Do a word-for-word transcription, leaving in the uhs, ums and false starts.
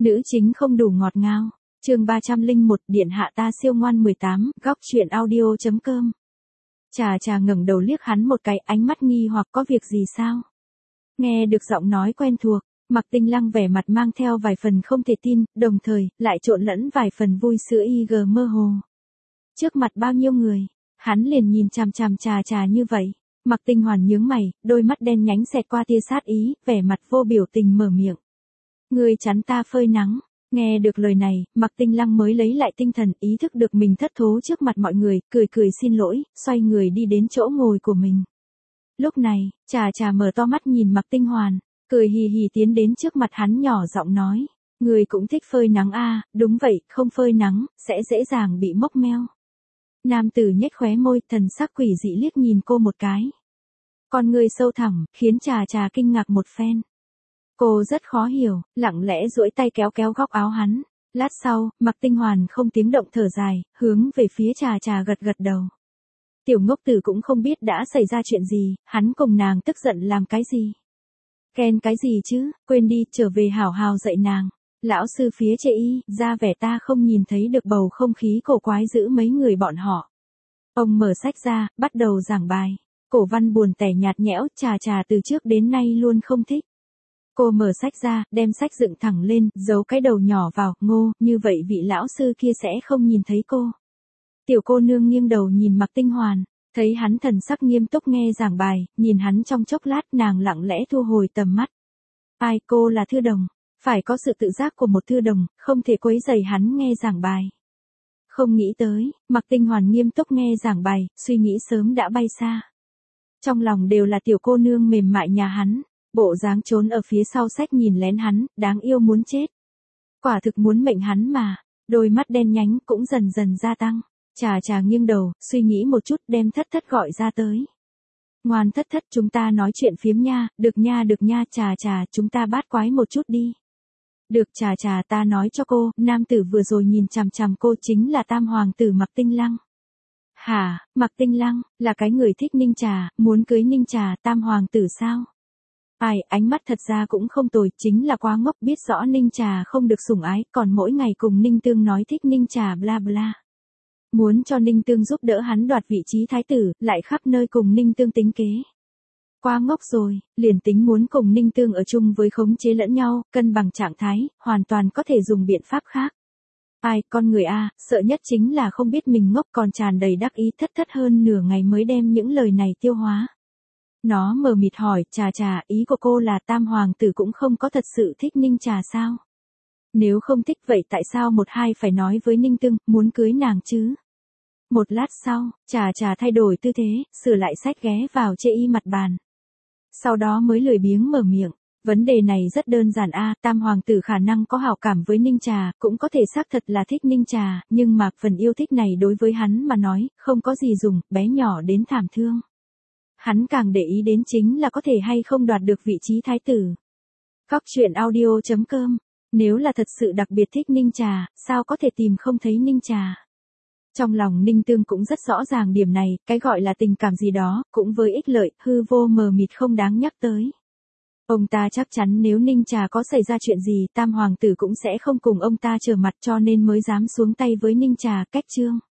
Nữ chính không đủ ngọt ngào. Chương ba trăm lẻ một, điện hạ ta siêu ngoan mười tám, góc truyện audio chấm com. Trà Trà ngẩng đầu liếc hắn một cái, ánh mắt nghi hoặc có việc gì sao? Nghe được giọng nói quen thuộc, Mạc Tinh Lăng vẻ mặt mang theo vài phần không thể tin, đồng thời lại trộn lẫn vài phần vui sữa y gờ mơ hồ. Trước mặt bao nhiêu người, hắn liền nhìn chằm chằm Trà Trà như vậy. Mạc Tinh Hoàn nhướng mày, đôi mắt đen nhánh xẹt qua tia sát ý, vẻ mặt vô biểu tình mở miệng. Ngươi chắn ta phơi nắng. Nghe được lời này, Mạc Tinh Lăng mới lấy lại tinh thần, ý thức được mình thất thố trước mặt mọi người, cười cười xin lỗi, xoay người đi đến chỗ ngồi của mình. Lúc này, Trà Trà mở to mắt nhìn Mạc Tinh Hoàn, cười hì hì tiến đến trước mặt hắn nhỏ giọng nói, người cũng thích phơi nắng a, à, đúng vậy, không phơi nắng, sẽ dễ dàng bị mốc meo. Nam tử nhếch khóe môi, thần sắc quỷ dị liếc nhìn cô một cái. Con người sâu thẳm, khiến Trà Trà kinh ngạc một phen. Cô rất khó hiểu, lặng lẽ duỗi tay kéo kéo góc áo hắn. Lát sau, Mạc Tinh Hoàn không tiếng động thở dài, hướng về phía Trà Trà gật gật đầu. Tiểu ngốc tử cũng không biết đã xảy ra chuyện gì, hắn cùng nàng tức giận làm cái gì. Ghen cái gì chứ, quên đi, trở về hảo hảo dạy nàng. Lão sư phía chê y, ra vẻ ta không nhìn thấy được bầu không khí cổ quái giữa mấy người bọn họ. Ông mở sách ra, bắt đầu giảng bài. Cổ văn buồn tẻ nhạt nhẽo, Trà Trà từ trước đến nay luôn không thích. Cô mở sách ra, đem sách dựng thẳng lên, giấu cái đầu nhỏ vào, ngô, như vậy vị lão sư kia sẽ không nhìn thấy cô. Tiểu cô nương nghiêng đầu nhìn Mạc Tinh Hoàn, thấy hắn thần sắc nghiêm túc nghe giảng bài, nhìn hắn trong chốc lát nàng lặng lẽ thu hồi tầm mắt. Ai, cô là thư đồng, phải có sự tự giác của một thư đồng, không thể quấy rầy hắn nghe giảng bài. Không nghĩ tới, Mạc Tinh Hoàn nghiêm túc nghe giảng bài, suy nghĩ sớm đã bay xa. Trong lòng đều là tiểu cô nương mềm mại nhà hắn. Bộ dáng trốn ở phía sau sách nhìn lén hắn, đáng yêu muốn chết. Quả thực muốn mệnh hắn mà, đôi mắt đen nhánh cũng dần dần gia tăng. Trà Trà nghiêng đầu, suy nghĩ một chút đem Thất Thất gọi ra tới. Ngoan Thất Thất, chúng ta nói chuyện phiếm nha, được nha được nha. Trà Trà, chúng ta bát quái một chút đi. Được. Trà Trà, ta nói cho cô, nam tử vừa rồi nhìn chằm chằm cô chính là tam hoàng tử Mạc Tinh Lăng. Hả, Mạc Tinh Lăng, là cái người thích Ninh Trà, muốn cưới Ninh Trà, tam hoàng tử sao? Ai, ánh mắt thật ra cũng không tồi, chính là quá ngốc, biết rõ Ninh Trà không được sủng ái, còn mỗi ngày cùng Ninh Tương nói thích Ninh Trà bla bla. Muốn cho Ninh Tương giúp đỡ hắn đoạt vị trí thái tử, lại khắp nơi cùng Ninh Tương tính kế. Quá ngốc rồi, liền tính muốn cùng Ninh Tương ở chung với khống chế lẫn nhau, cân bằng trạng thái, hoàn toàn có thể dùng biện pháp khác. Ai, con người a, sợ nhất chính là không biết mình ngốc, còn tràn đầy đắc ý. Thất Thất hơn nửa ngày mới đem những lời này tiêu hóa. Nó mờ mịt hỏi, Trà Trà, ý của cô là tam hoàng tử cũng không có thật sự thích Ninh Trà sao? Nếu không thích vậy tại sao một hai phải nói với Ninh Tương, muốn cưới nàng chứ? Một lát sau, Trà Trà thay đổi tư thế, sửa lại sách ghé vào chê y mặt bàn. Sau đó mới lười biếng mở miệng. Vấn đề này rất đơn giản a, tam hoàng tử khả năng có hảo cảm với Ninh Trà, cũng có thể xác thật là thích Ninh Trà, nhưng mà phần yêu thích này đối với hắn mà nói, không có gì dùng, bé nhỏ đến thảm thương. Hắn càng để ý đến chính là có thể hay không đoạt được vị trí thái tử. Góc truyện audio chấm com. Nếu là thật sự đặc biệt thích Ninh Trà, sao có thể tìm không thấy Ninh Trà? Trong lòng Ninh Tương cũng rất rõ ràng điểm này, cái gọi là tình cảm gì đó, cũng với ích lợi, hư vô mờ mịt không đáng nhắc tới. Ông ta chắc chắn nếu Ninh Trà có xảy ra chuyện gì, tam hoàng tử cũng sẽ không cùng ông ta trở mặt, cho nên mới dám xuống tay với Ninh Trà. Cách chương